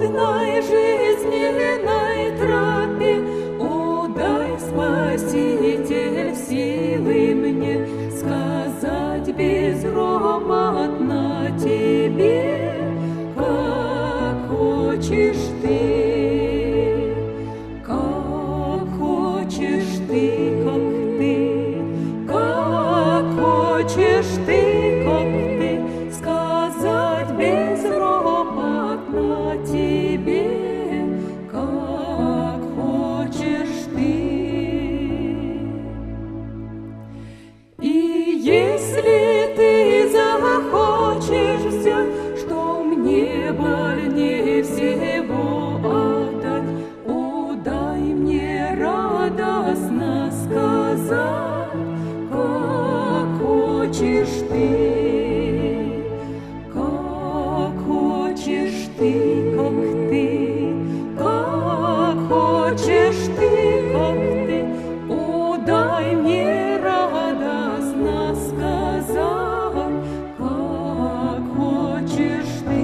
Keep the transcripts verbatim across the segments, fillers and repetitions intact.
трудной жизненной тропе. О, дай, Спаситель, силы мне сказать безропотно тебе, как хочешь ты, как хочешь ты, как ты, как хочешь ты, как ты, сказать безропотно тебе, как хочешь ты. И если ты захочешь взять, что мне больнее всего отдать, о, дай мне радостно сказать, как хочешь ты, как хочешь ты, как ты, как хочешь ты, как ты, о, дай мне радостно сказать, как хочешь ты.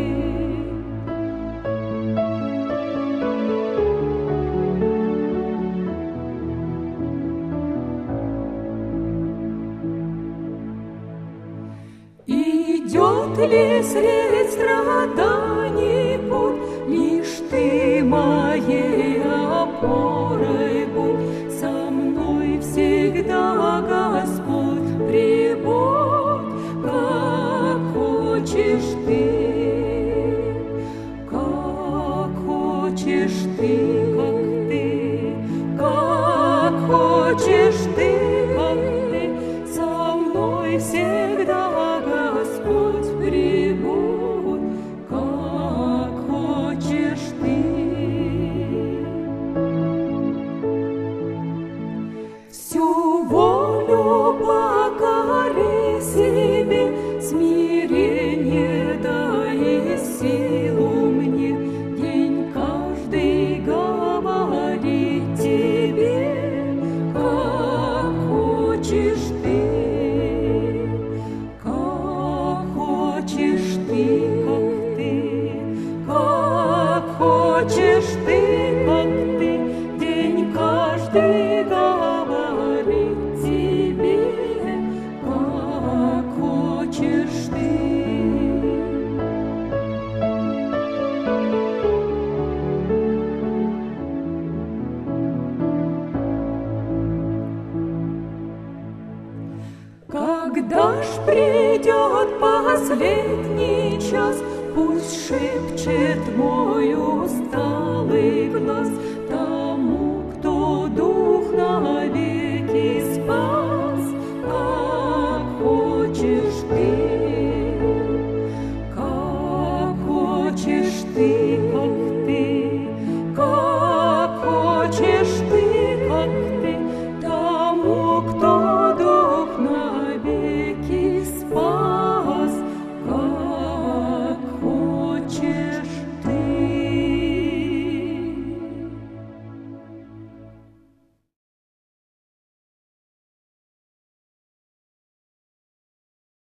Идет ли средь страданий путь, лишь ты моей опорой будь, со мной всегда, Господь, прибудь, как хочешь ты, как хочешь ты, как ты, как хочешь ты, как ты, со мной всегда, Господь, прибудь, как хочешь ты. Всю волю покори себе, смирение дай и силу мне, день каждый говорит тебе, как хочешь ты, как хочешь ты, как ты, как хочешь ты, как ты, день каждый говорит тебе, как хочешь ты. Когда ж придет последний час, пусть шепчет мой усталый глаз тому, кто дух навеки спас, как хочешь ты, как хочешь ты.